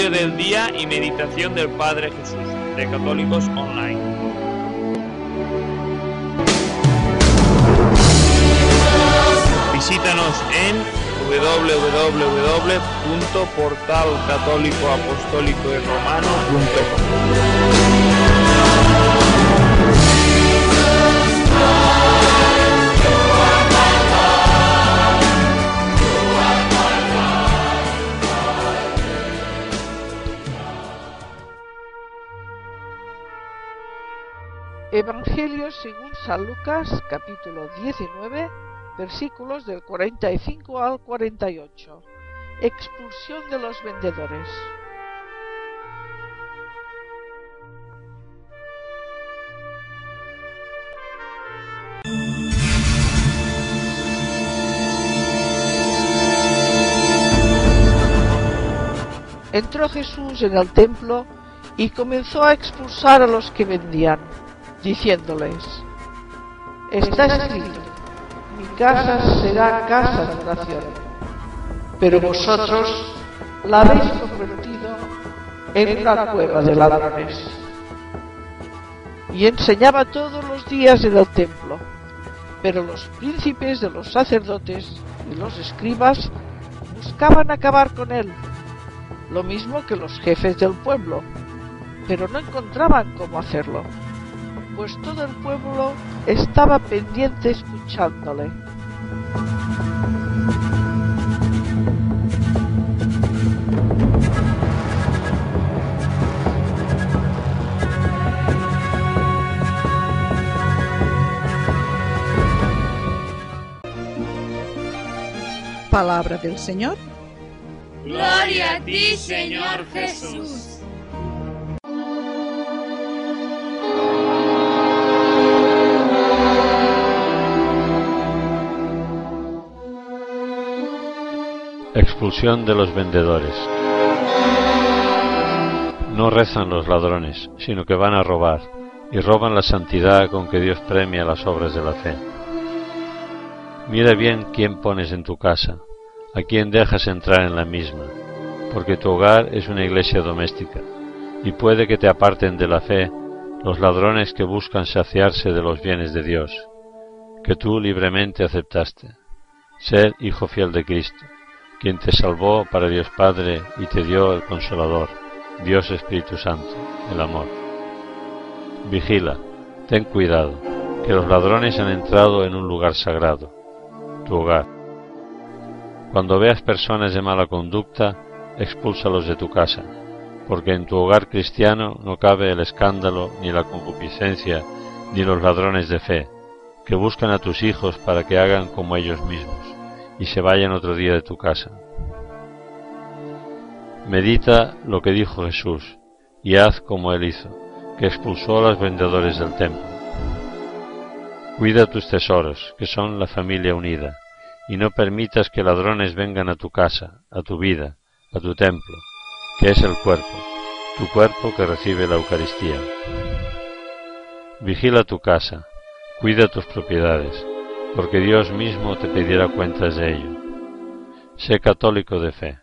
Evangelio del día y meditación del Padre Jesús, de Católicos Online. Visítanos en www.portalcatólicoapostólicoyromano.com. Evangelio según San Lucas, capítulo 19, versículos del 45 al 48. Expulsión de los vendedores. Entró Jesús en el templo y comenzó a expulsar a los que vendían, diciéndoles: está escrito, mi casa será casa de oración, pero vosotros la habéis convertido en una cueva de ladrones. Y enseñaba todos los días en el templo, pero los príncipes de los sacerdotes y los escribas buscaban acabar con él, lo mismo que los jefes del pueblo, pero no encontraban cómo hacerlo, pues todo el pueblo estaba pendiente escuchándole. Palabra del Señor. Gloria a ti, Señor Jesús. Expulsión de los vendedores. No rezan los ladrones, sino que van a robar, y roban la santidad con que Dios premia las obras de la fe. Mira bien quién pones en tu casa, a quién dejas entrar en la misma, porque tu hogar es una iglesia doméstica, y puede que te aparten de la fe los ladrones que buscan saciarse de los bienes de Dios, que tú libremente aceptaste. Ser hijo fiel de Cristo, quien te salvó para Dios Padre y te dio el Consolador, Dios Espíritu Santo, el amor. Vigila, ten cuidado, que los ladrones han entrado en un lugar sagrado, tu hogar. Cuando veas personas de mala conducta, expúlsalos de tu casa, porque en tu hogar cristiano no cabe el escándalo, ni la concupiscencia, ni los ladrones de fe, que buscan a tus hijos para que hagan como ellos mismos y se vayan otro día de tu casa. Medita lo que dijo Jesús y haz como Él hizo, que expulsó a los vendedores del templo. Cuida tus tesoros, que son la familia unida, y no permitas que ladrones vengan a tu casa, a tu vida, a tu templo, que es el cuerpo, tu cuerpo que recibe la Eucaristía. Vigila tu casa, cuida tus propiedades, porque Dios mismo te pedirá cuentas de ello. Sé católico de fe.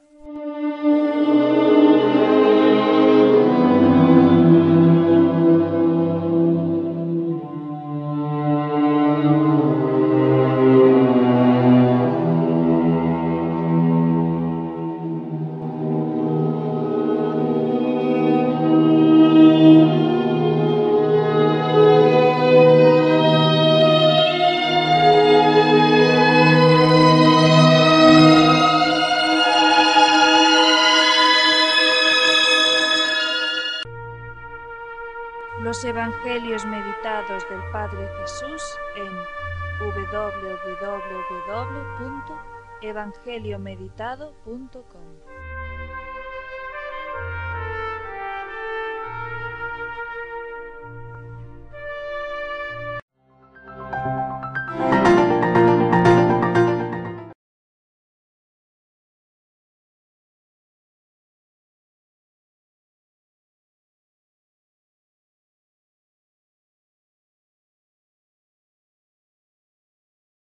Los Evangelios meditados del Padre Jesús en www.evangeliomeditado.com.